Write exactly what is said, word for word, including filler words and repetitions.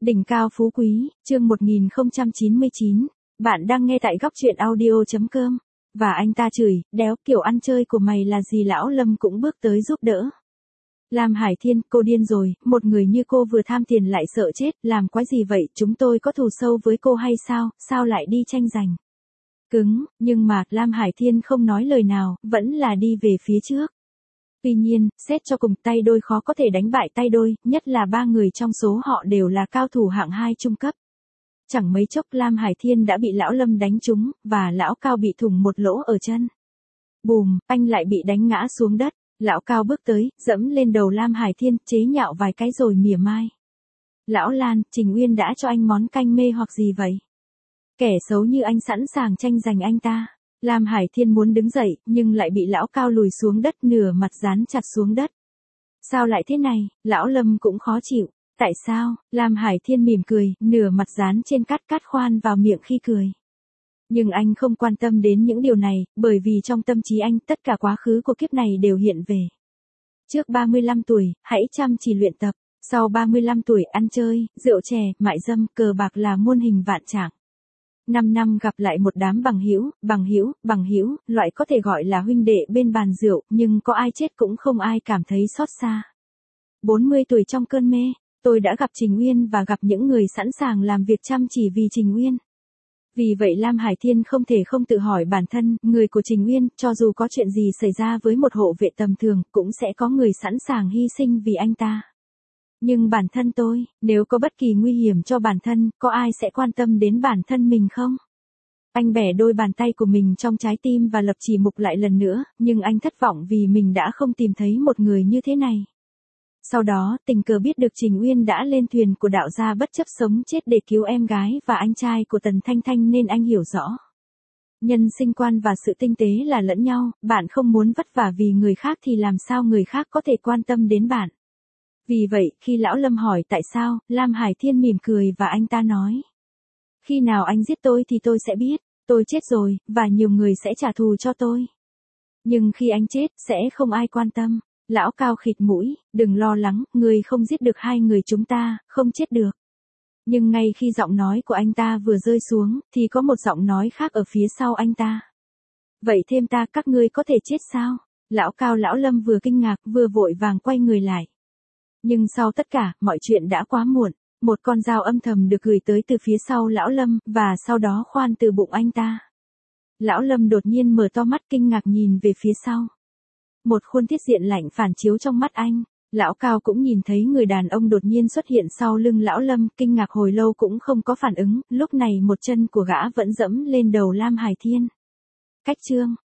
Đỉnh cao phú quý, chương một nghìn không trăm chín mươi chín. Bạn đang nghe tại góc truyện audio.com. Và anh ta chửi, đéo, kiểu ăn chơi của mày là gì? Lão Lâm cũng bước tới giúp đỡ. Lam Hải Thiên, cô điên rồi, một người như cô vừa tham tiền lại sợ chết, làm quái gì vậy? Chúng tôi có thù sâu với cô hay sao, sao lại đi tranh giành? Cứng, nhưng mà, Lam Hải Thiên không nói lời nào, vẫn là đi về phía trước. Tuy nhiên, xét cho cùng tay đôi khó có thể đánh bại tay đôi, nhất là ba người trong số họ đều là cao thủ hạng hai trung cấp. Chẳng mấy chốc Lam Hải Thiên đã bị lão Lâm đánh trúng, và lão Cao bị thủng một lỗ ở chân. Bùm, anh lại bị đánh ngã xuống đất. Lão Cao bước tới, dẫm lên đầu Lam Hải Thiên, chế nhạo vài cái rồi mỉa mai. Lão Lan, Trình Uyên đã cho anh món canh mê hoặc gì vậy? Kẻ xấu như anh sẵn sàng tranh giành anh ta. Lam Hải Thiên muốn đứng dậy, nhưng lại bị lão Cao lùi xuống đất, nửa mặt dán chặt xuống đất. Sao lại thế này? Lão Lâm cũng khó chịu. Tại sao? Lam Hải Thiên mỉm cười, nửa mặt dán trên cát cát khoan vào miệng khi cười. Nhưng anh không quan tâm đến những điều này, bởi vì trong tâm trí anh tất cả quá khứ của kiếp này đều hiện về. Trước ba mươi lăm tuổi, hãy chăm chỉ luyện tập. Sau ba mươi lăm tuổi, ăn chơi, rượu chè, mại dâm, cờ bạc là muôn hình vạn trạng. Năm năm gặp lại một đám bằng hữu, bằng hữu, bằng hữu, loại có thể gọi là huynh đệ bên bàn rượu, nhưng có ai chết cũng không ai cảm thấy xót xa. bốn mươi tuổi trong cơn mê, tôi đã gặp Trình Uyên và gặp những người sẵn sàng làm việc chăm chỉ vì Trình Uyên. Vì vậy Lam Hải Thiên không thể không tự hỏi bản thân, người của Trình Uyên, cho dù có chuyện gì xảy ra với một hộ vệ tầm thường, cũng sẽ có người sẵn sàng hy sinh vì anh ta. Nhưng bản thân tôi, nếu có bất kỳ nguy hiểm cho bản thân, có ai sẽ quan tâm đến bản thân mình không? Anh bẻ đôi bàn tay của mình trong trái tim và lập chỉ mục lại lần nữa, nhưng anh thất vọng vì mình đã không tìm thấy một người như thế này. Sau đó, tình cờ biết được Trình Uyên đã lên thuyền của đạo gia bất chấp sống chết để cứu em gái và anh trai của Tần Thanh Thanh, nên anh hiểu rõ. Nhân sinh quan và sự tinh tế là lẫn nhau, bạn không muốn vất vả vì người khác thì làm sao người khác có thể quan tâm đến bạn. Vì vậy, khi lão Lâm hỏi tại sao, Lam Hải Thiên mỉm cười và anh ta nói. Khi nào anh giết tôi thì tôi sẽ biết, tôi chết rồi, và nhiều người sẽ trả thù cho tôi. Nhưng khi anh chết, sẽ không ai quan tâm. Lão Cao khịt mũi, đừng lo lắng, người không giết được hai người chúng ta, không chết được. Nhưng ngay khi giọng nói của anh ta vừa rơi xuống, thì có một giọng nói khác ở phía sau anh ta. Vậy thêm ta, các ngươi có thể chết sao? Lão Cao lão Lâm vừa kinh ngạc, vừa vội vàng quay người lại. Nhưng sau tất cả, mọi chuyện đã quá muộn. Một con dao âm thầm được gửi tới từ phía sau lão Lâm, và sau đó khoan từ bụng anh ta. Lão Lâm đột nhiên mở to mắt kinh ngạc nhìn về phía sau. Một khuôn thiết diện lạnh phản chiếu trong mắt anh. Lão Cao cũng nhìn thấy người đàn ông đột nhiên xuất hiện sau lưng lão Lâm, kinh ngạc hồi lâu cũng không có phản ứng, lúc này một chân của gã vẫn dẫm lên đầu Lam Hải Thiên. Cách chương,